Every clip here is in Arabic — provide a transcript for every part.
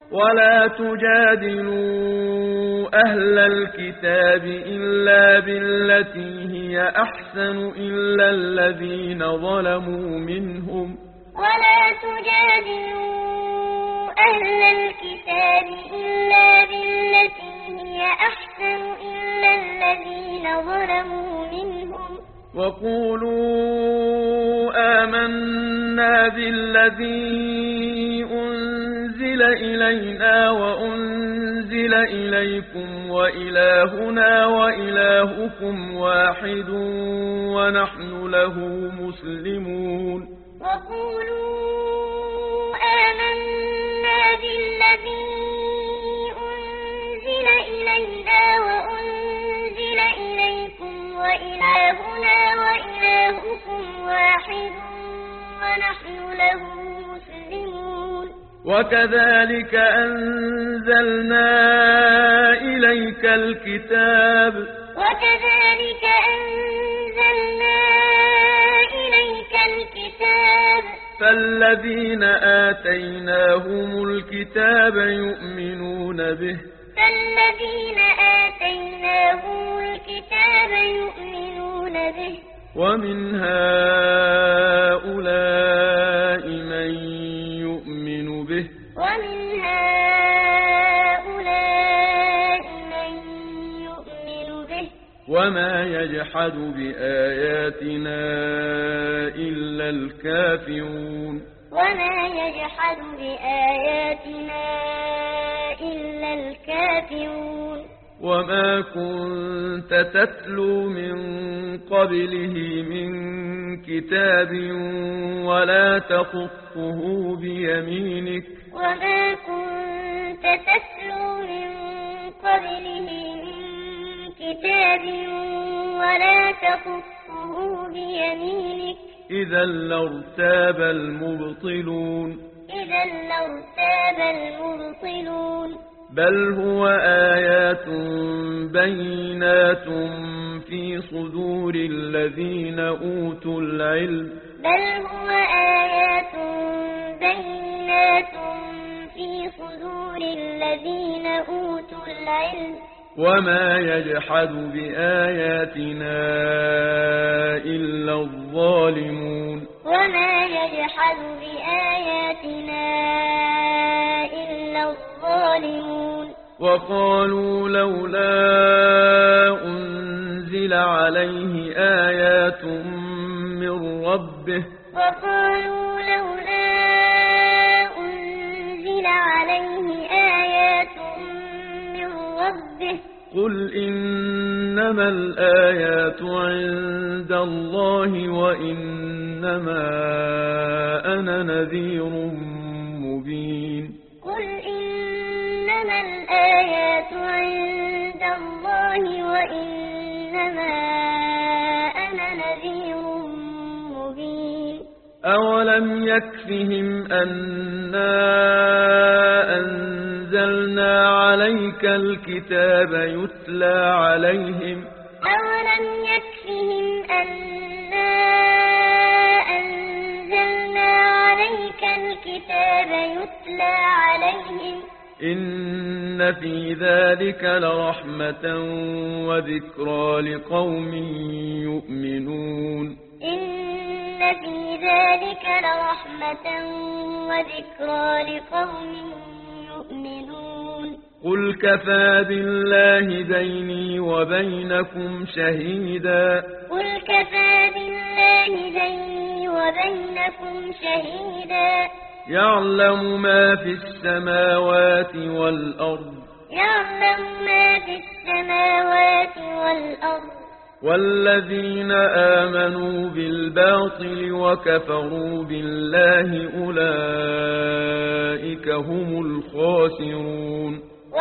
ولا تجادلوا أهل الكتاب إلا بالتي هي أحسن إلا الذين ظلموا منهم ولا تجادلوا أهل الكتاب إلا بالتي هي أحسن إلا الذين ظلموا منهم وقولوا آمنا بالذي أنزل إلينا وأنزل إليكم وإلهنا وإلهكم واحد ونحن له مسلمون وقولوا آمنا بالذي أنزل إلينا وأنزل إليكم وإلهنا وإلهكم واحد ونحن له مسلمون وكذلك أنزلنا إليك الكتاب فالذين آتيناهم الكتاب يؤمنون به ومن هؤلاء من يؤمن به وما يجحد بآياتنا إلا الكافرون وما كنت تتلو من قبله من كتاب ولا تخطه بيمينك إذا لارتاب المبطلون بل هو آيات بينات في صدور الذين أوتوا العلم وما يجحد بآياتنا إلا الظالمون وقالوا لولا أنزل عليه آيات من ربه قل إنما الآيات عند الله وإنما أنا نذير مبين أولم يكفهم أنا أنزلنا عليك الكتاب يتلى عليهم إن في ذلك لرحمة وذكرى لقوم يؤمنون قل كفى بالله بيني وبينكم شهيدا يعلم ما في السماوات والأرض والذين آمنوا بالباطل وكفروا بالله أولئك هم الخاسرون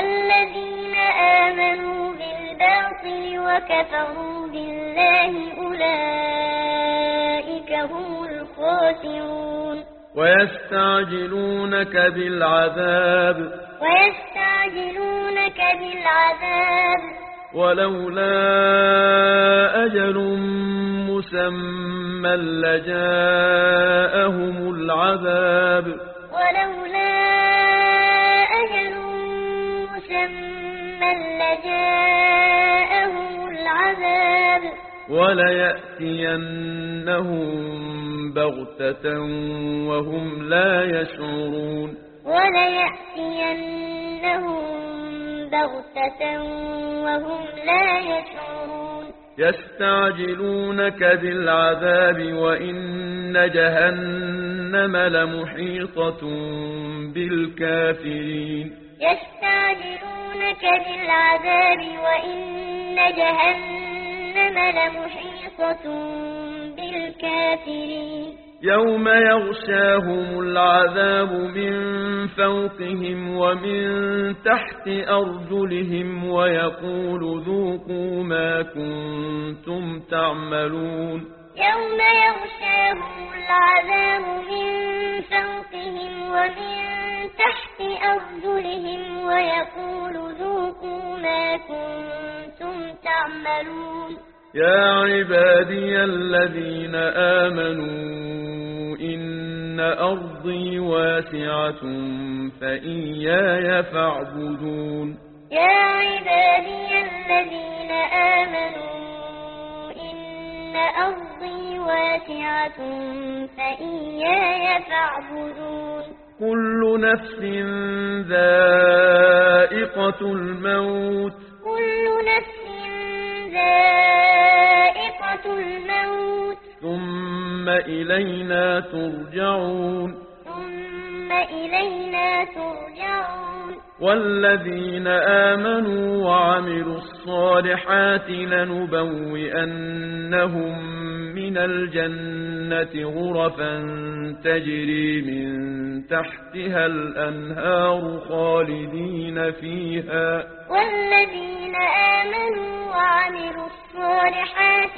ويستعجلونك بالعذاب ولولا أجل مسمى لجاءهم العذاب جاءهم العذاب وليأتينهم بغتة وهم لا يشعرون وليأتينهم بغتة وهم لا يشعرون يستعجلونك بالعذاب وإن جهنم لمحيطة بالكافرين يستعجلونك بالعذاب وإن جهنم لمحيطة بالكافرين يوم يغشاهم العذاب من فوقهم ومن تحت أرجلهم ويقول ذوقوا ما كنتم تعملون يوم يغشاهم العذاب من فوقهم ومن تحت أرجلهم ويقول ذوقوا ما كنتم تعملون يا عبادي الذين آمنوا إن أرضي واسعة فإياي فاعبدون يا عبادي الذين آمنوا إن أرضي واسعة فإياي فاعبدون كل نفس ذائقة الموت كل نفس ذائقة الموت ثم إلينا ترجعون ثم إلينا ترجعون والذين آمنوا وعملوا الصالحات لنبوئنهم من الجنة غرفا تجري من تحتها الأنهار خالدين فيها والذين آمنوا وعملوا الصالحات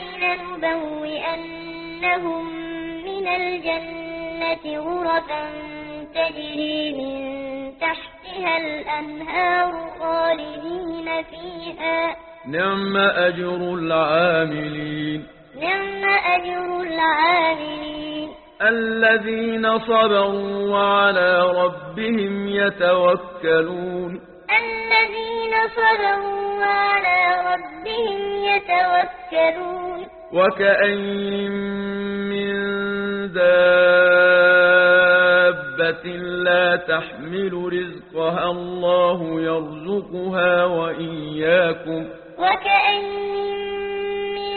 لنبوئنهم من الجنة غرفا تجري من تحتها الأنهار خالدين فيها نعم أجر العاملين نعم أجر العاملين الذين صبروا وعلى ربهم يتوكلون الذين صبروا وعلى ربهم يتوكلون وكأين من دابة لا تحمل رزقها الله يرزقها وإياكم وكأين من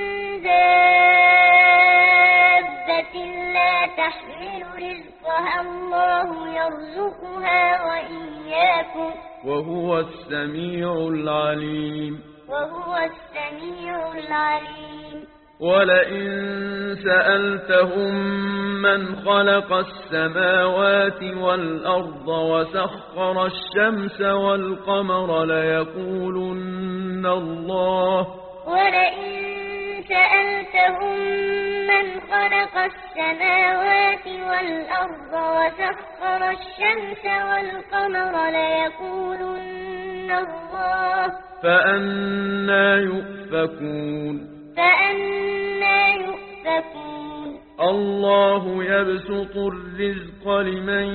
دابة لا تحمل رزقها الله يرزقها وإياكم وهو السميع العليم وهو السميع العليم ولئن سألتهم من خلق السماوات والأرض وسخر الشمس والقمر ليقولن الله ولئن سألتهم من خلق السماوات والأرض وسخر الشمس والقمر ليقولن الله فأنى يؤفكون فأنى يؤفكون الله يبسط الرزق لمن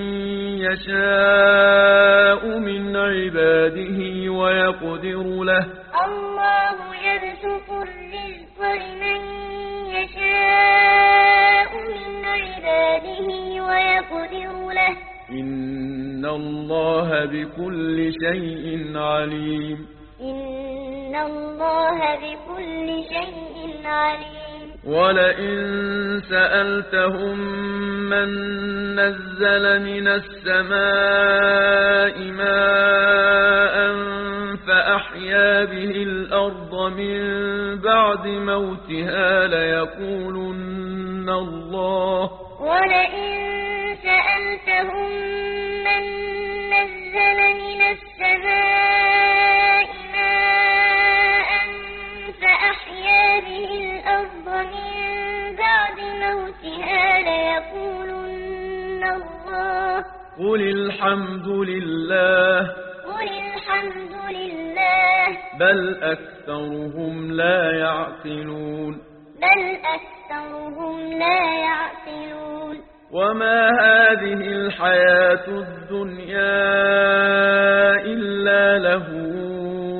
يشاء من عباده ويقدر له الله يبسط الرزق لمن يشاء من عباده ويقدر له إن الله بكل شيء عليم إن الله بكل شيء عليم ولئن سألتهم من نزل من السماء ماء فأحيا به الأرض من بعد موتها ليقولن الله ولئن سألتهم من نزل من السماء ماء فأحيا به الأرض من بعد موتها ليقولن الله قل الحمد لله قل الحمد لله بل أكثرهم لا يعقلون بل أكثرهم لا يعقلون وما هذه الحياة الدنيا إلا له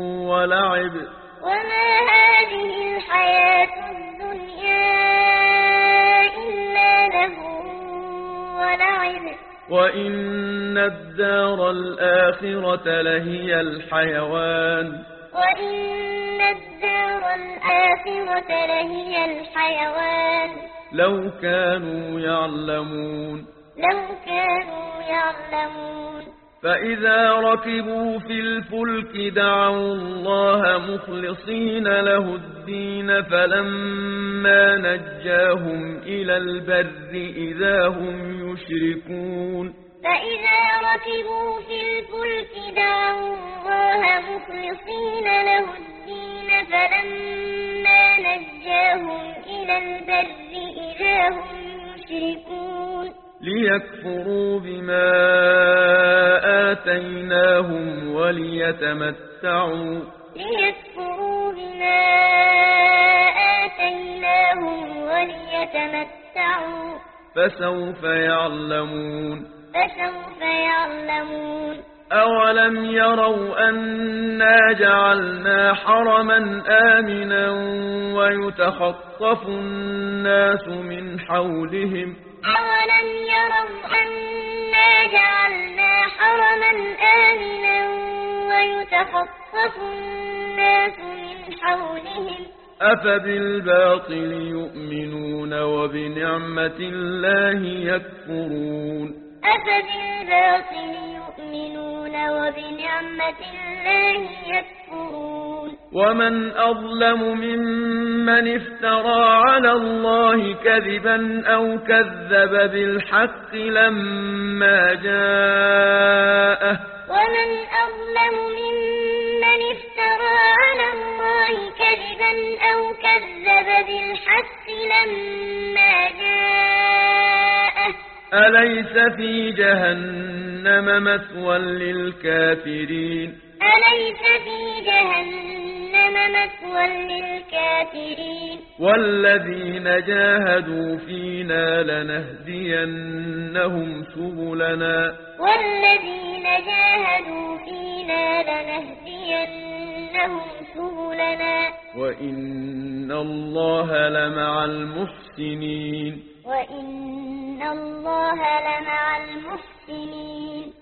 ولعب وما هذه الحياة الدنيا إلا لهو ولعب وإن الدار الآخرة لهي الحيوان وإن الدار الآخرة لهي الحيوان لو كانوا يعلمون لو كانوا يعلمون فإذا ركبوا في الفلك دعوا الله مخلصين له الدين فلما نجاهم إلى البر إذا هم يشركون فإذا ركبوا في الفلك دعوا الله مخلصين له الدين فلما نجاهم إلى البر إذا هم يشركون ليكفروا بما آتيناهم وليتمتعوا فسوف يعلمون أولم يروا أنا جعلنا حرما آمنا ويتخطف الناس من حولهم أولم يروا أنا جعلنا حرما آمنا ويتخطف الناس من حولهم أفبالباطل يؤمنون وبنعمة الله يكفرون ومن أظلم ممن افترى على الله كذبا أو كذب بالحق لما جاءه ومن أظلم ممن افترى على الله كذبا أو كذب بالحق لما جاءه أليس في جهنم مثوى للكافرين والذين جاهدوا فينا لنهدينهم سبلنا وإن الله لمع المحسنين وإن الله لمع المحسنين